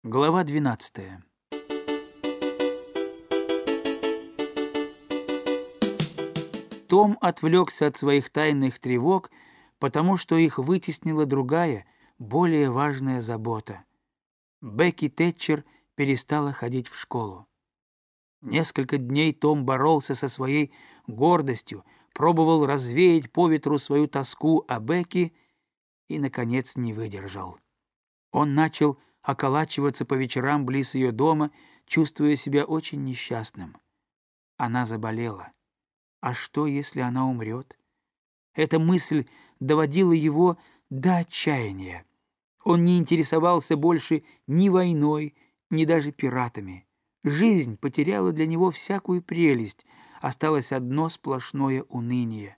Глава 12. Том отвлекся от своих тайных тревог, потому что их вытеснила другая, более важная забота. Бекки Тэтчер перестала ходить в школу. Несколько дней Том боролся со своей гордостью, пробовал развеять по ветру свою тоску о Бекки и, наконец, не выдержал. Он начал околачиваться по вечерам близ ее дома, чувствуя себя очень несчастным. Она заболела. А что, если она умрет? Эта мысль доводила его до отчаяния. Он не интересовался больше ни войной, ни даже пиратами. Жизнь потеряла для него всякую прелесть, осталось одно сплошное уныние.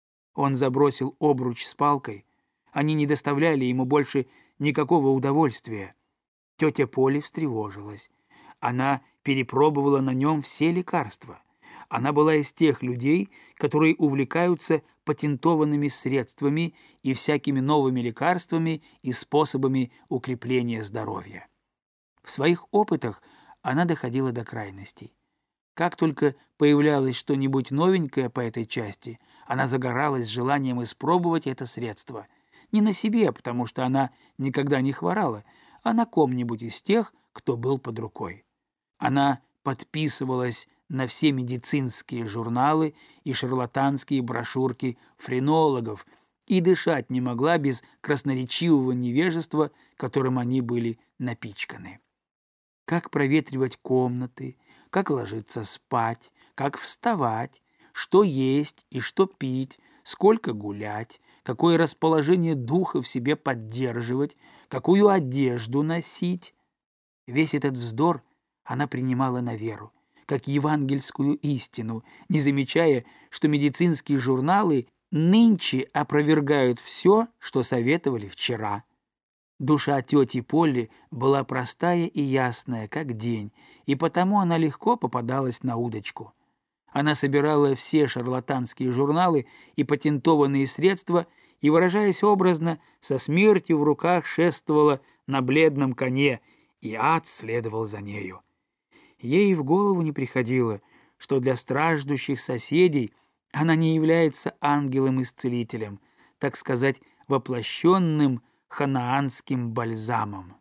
Он забросил обруч с палкой. Они не доставляли ему больше никакого удовольствия. Тетя Поли встревожилась. Она перепробовала на нем все лекарства. Она была из тех людей, которые увлекаются патентованными средствами и всякими новыми лекарствами и способами укрепления здоровья. В своих опытах она доходила до крайностей. Как только появлялось что-нибудь новенькое по этой части, она загоралась желанием испробовать это средство. Не на себе, потому что она никогда не хворала, а на ком-нибудь из тех, кто был под рукой. Она подписывалась на все медицинские журналы и шарлатанские брошюрки френологов и дышать не могла без красноречивого невежества, которым они были напичканы. Как проветривать комнаты, как ложиться спать, как вставать, что есть и что пить, сколько гулять, какое расположение духа в себе поддерживать, какую одежду носить. Весь этот вздор она принимала на веру, как евангельскую истину, не замечая, что медицинские журналы нынче опровергают все, что советовали вчера. Душа тети Полли была простая и ясная, как день, и потому она легко попадалась на удочку. Она собирала все шарлатанские журналы и патентованные средства и, выражаясь образно, со смертью в руках шествовала на бледном коне, и ад следовал за нею. Ей в голову не приходило, что для страждущих соседей она не является ангелом-исцелителем, так сказать, воплощенным ханаанским бальзамом.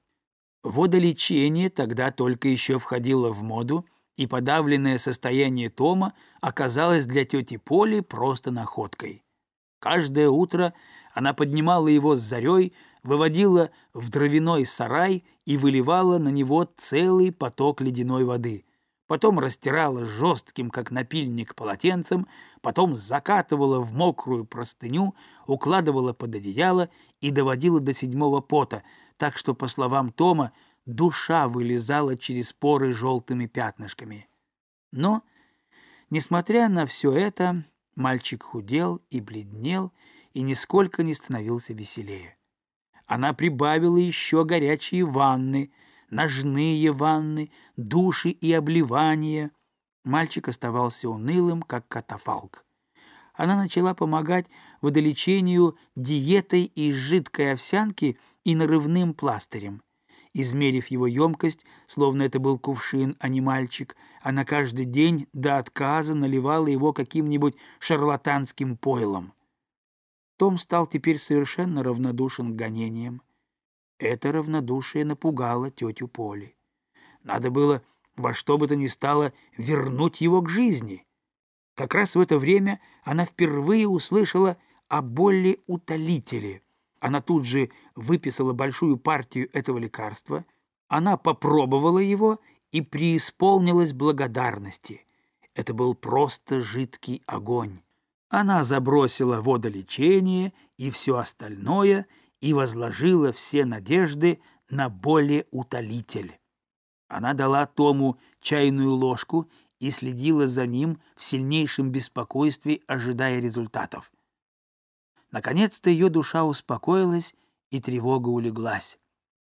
Водолечение тогда только еще входило в моду, и подавленное состояние Тома оказалось для тети Поли просто находкой. Каждое утро она поднимала его с зарей, выводила в дровяной сарай и выливала на него целый поток ледяной воды. Потом растирала жестким, как напильник, полотенцем, потом закатывала в мокрую простыню, укладывала под одеяло и доводила до седьмого пота, так что, по словам Тома, душа вылезала через поры желтыми пятнышками. Но, несмотря на все это, мальчик худел и бледнел и нисколько не становился веселее. Она прибавила еще горячие ванны, ножные ванны, души и обливания. Мальчик оставался унылым, как катафалк. Она начала помогать водолечению диетой из жидкой овсянки и нарывным пластырем. Измерив его емкость, словно это был кувшин, а не мальчик, она каждый день до отказа наливала его каким-нибудь шарлатанским пойлом. Том стал теперь совершенно равнодушен к гонениям. Это равнодушие напугало тетю Поли. Надо было во что бы то ни стало вернуть его к жизни. Как раз в это время она впервые услышала о болеутолителе. Она тут же выписала большую партию этого лекарства. Она попробовала его и преисполнилась благодарности. Это был просто жидкий огонь. Она забросила водолечение и все остальное и возложила все надежды на болеутолитель. Она дала Тому чайную ложку и следила за ним в сильнейшем беспокойстве, ожидая результатов. Наконец-то ее душа успокоилась, и тревога улеглась.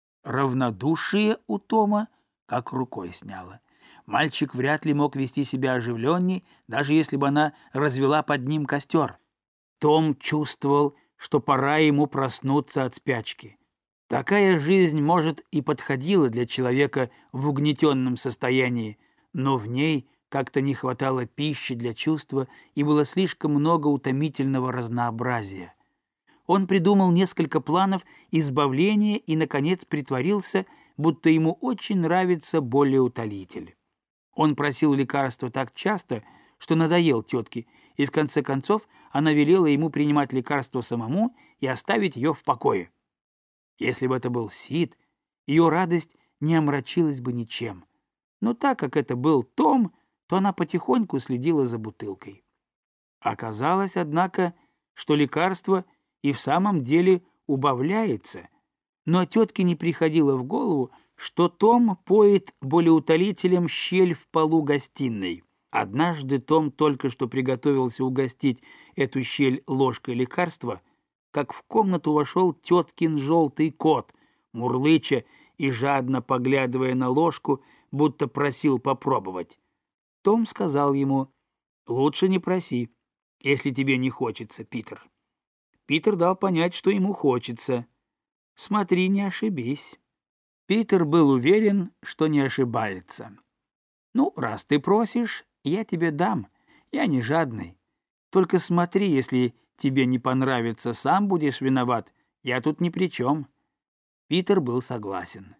Равнодушие у Тома как рукой сняло. Мальчик вряд ли мог вести себя оживленней, даже если бы она развела под ним костер. Том чувствовал, что пора ему проснуться от спячки. Такая жизнь, может, и подходила для человека в угнетенном состоянии, но в ней как-то не хватало пищи для чувства и было слишком много утомительного разнообразия. Он придумал несколько планов избавления и, наконец, притворился, будто ему очень нравится болеутолитель. Он просил лекарства так часто, что надоел тетке, и в конце концов она велела ему принимать лекарство самому и оставить ее в покое. Если бы это был Сид, ее радость не омрачилась бы ничем. Но так как это был Том, то она потихоньку следила за бутылкой. Оказалось, однако, что лекарство и в самом деле убавляется, но тетке не приходило в голову, что Том поет болеутолителем щель в полу гостиной. Однажды Том только что приготовился угостить эту щель ложкой лекарства, как в комнату вошел теткин желтый кот, мурлыча и жадно поглядывая на ложку, будто просил попробовать. Том сказал ему: «Лучше не проси, если тебе не хочется, Питер». Питер дал понять, что ему хочется. «Смотри, не ошибись». Питер был уверен, что не ошибается. «Ну, раз ты просишь, я тебе дам. Я не жадный. Только смотри, если тебе не понравится, сам будешь виноват. Я тут ни при чем». Питер был согласен.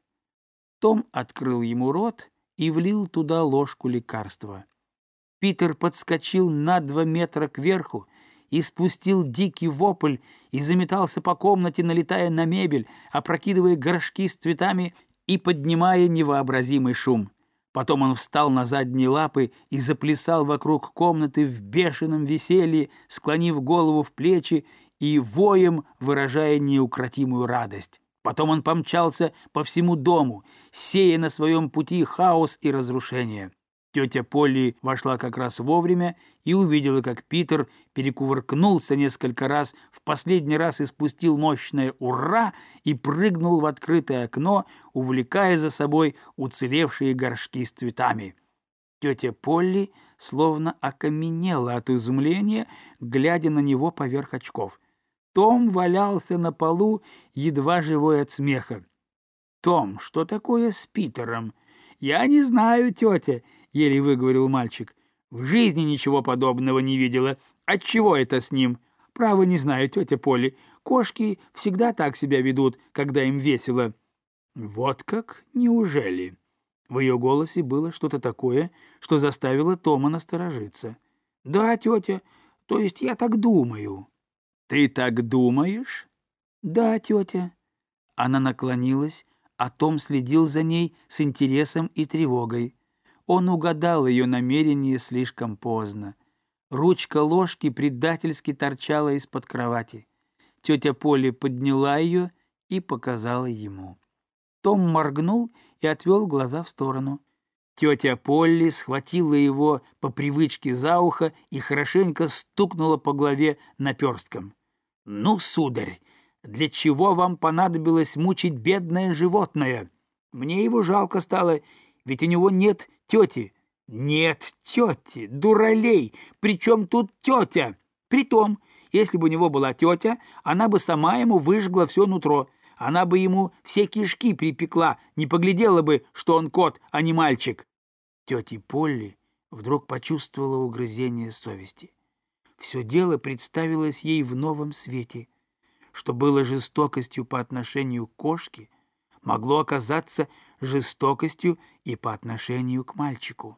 Том открыл ему рот и влил туда ложку лекарства. Питер подскочил на 2 метра кверху и спустил дикий вопль и заметался по комнате, налетая на мебель, опрокидывая горшки с цветами и поднимая невообразимый шум. Потом он встал на задние лапы и заплясал вокруг комнаты в бешеном веселье, склонив голову в плечи и воем выражая неукротимую радость. Потом он помчался по всему дому, сея на своем пути хаос и разрушение. Тетя Полли вошла как раз вовремя и увидела, как Питер перекувыркнулся несколько раз, в последний раз испустил мощное «Ура!» и прыгнул в открытое окно, увлекая за собой уцелевшие горшки с цветами. Тетя Полли словно окаменела от изумления, глядя на него поверх очков. Том валялся на полу, едва живой от смеха. «Том, что такое с Питером?» «Я не знаю, тетя», — еле выговорил мальчик. «В жизни ничего подобного не видела. Отчего это с ним?» «Право не знаю, тетя Полли. Кошки всегда так себя ведут, когда им весело». «Вот как? Неужели?» В ее голосе было что-то такое, что заставило Тома насторожиться. «Да, тетя, то есть я так думаю». «Ты так думаешь?» «Да, тетя». Она наклонилась, а Том следил за ней с интересом и тревогой. Он угадал ее намерение слишком поздно. Ручка ложки предательски торчала из-под кровати. Тетя Полли подняла ее и показала ему. Том моргнул и отвел глаза в сторону. Тетя Полли схватила его по привычке за ухо и хорошенько стукнула по голове наперстком. «Ну, сударь, для чего вам понадобилось мучить бедное животное? Мне его жалко стало, ведь у него нет тети». «Нет тети, дуралей! Причем тут тетя? Притом, если бы у него была тетя, она бы сама ему выжгла все нутро. Она бы ему все кишки припекла, не поглядела бы, что он кот, а не мальчик». Тетя Полли вдруг почувствовала угрызение совести. Все дело представилось ей в новом свете. Что было жестокостью по отношению к кошке, могло оказаться жестокостью и по отношению к мальчику.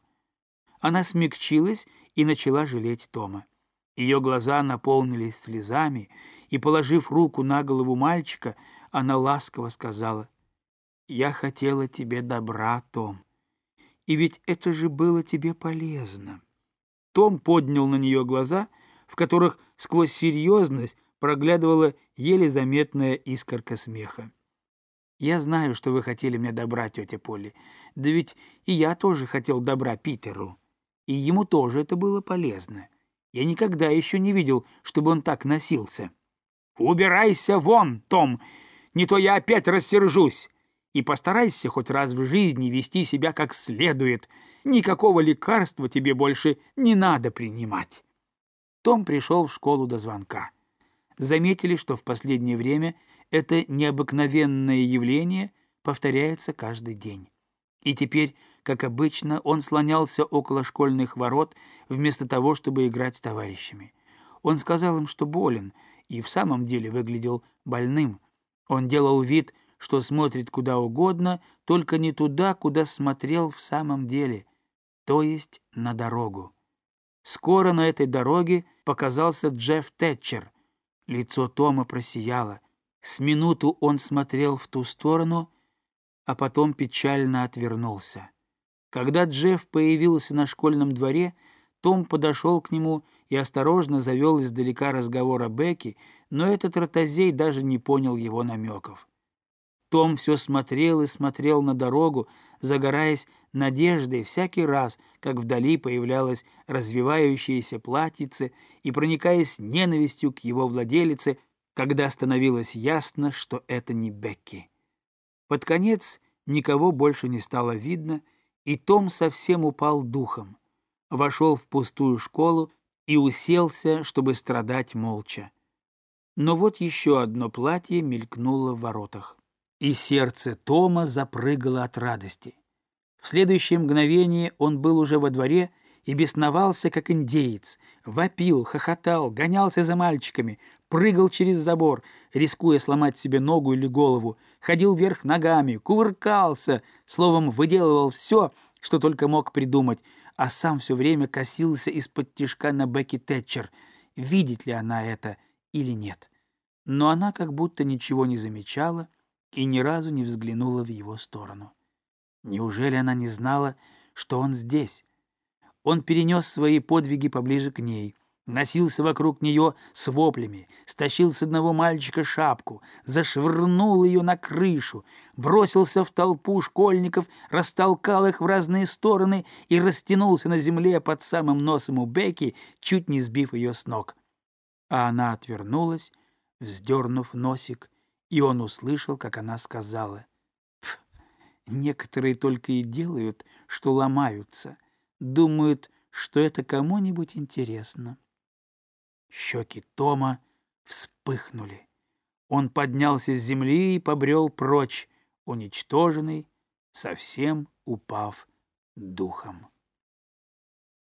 Она смягчилась и начала жалеть Тома. Ее глаза наполнились слезами, и, положив руку на голову мальчика, она ласково сказала: «Я хотела тебе добра, Том, и ведь это же было тебе полезно». Том поднял на нее глаза, в которых сквозь серьезность проглядывала еле заметная искорка смеха. «Я знаю, что вы хотели мне добра, тетя Полли. Да ведь и я тоже хотел добра Питеру. И ему тоже это было полезно. Я никогда еще не видел, чтобы он так носился». «Убирайся вон, Том, не то я опять рассержусь. И постарайся хоть раз в жизни вести себя как следует. Никакого лекарства тебе больше не надо принимать». Том пришел в школу до звонка. Заметили, что в последнее время Это необыкновенное явление повторяется каждый день. И теперь, как обычно, он слонялся около школьных ворот вместо того, чтобы играть с товарищами. Он сказал им, что болен, и в самом деле выглядел больным. Он делал вид, что смотрит куда угодно, только не туда, куда смотрел в самом деле, то есть на дорогу. Скоро на этой дороге показался Джефф Тэтчер. Лицо Тома просияло. С минуту он смотрел в ту сторону, а потом печально отвернулся. Когда Джефф появился на школьном дворе, том подошел к нему и осторожно завел издалека разговор о Бекки, но этот ротозей даже не понял его намеков. Том все смотрел и смотрел на дорогу, загораясь надеждой всякий раз, как вдали появлялось развивающееся платьице, и проникаясь ненавистью к его владелице, когда становилось ясно, что это не Бекки. Под конец никого больше не стало видно, и Том совсем упал духом. Вошел в пустую школу и уселся, чтобы страдать молча. Но вот еще одно платье мелькнуло в воротах, и сердце Тома запрыгало от радости. В следующее мгновение он был уже во дворе и бесновался, как индеец, вопил, хохотал, гонялся за мальчиками, прыгал через забор, рискуя сломать себе ногу или голову, ходил вверх ногами, кувыркался, словом, выделывал все, что только мог придумать, а сам все время косился из-под тишка на Бекки Тэтчер, видит ли она это или нет. Но она как будто ничего не замечала и ни разу не взглянула в его сторону. Неужели она не знала, что он здесь? Он перенес свои подвиги поближе к ней, носился вокруг нее с воплями, стащил с одного мальчика шапку, зашвырнул ее на крышу, бросился в толпу школьников, растолкал их в разные стороны и растянулся на земле под самым носом у Бекки, чуть не сбив ее с ног. А она отвернулась, вздернув носик, и он услышал, как она сказала: «Некоторые только и делают, что ломаются, думают, что это кому-нибудь интересно». Щеки Тома вспыхнули. Он поднялся с земли и побрел прочь, уничтоженный, совсем упав духом.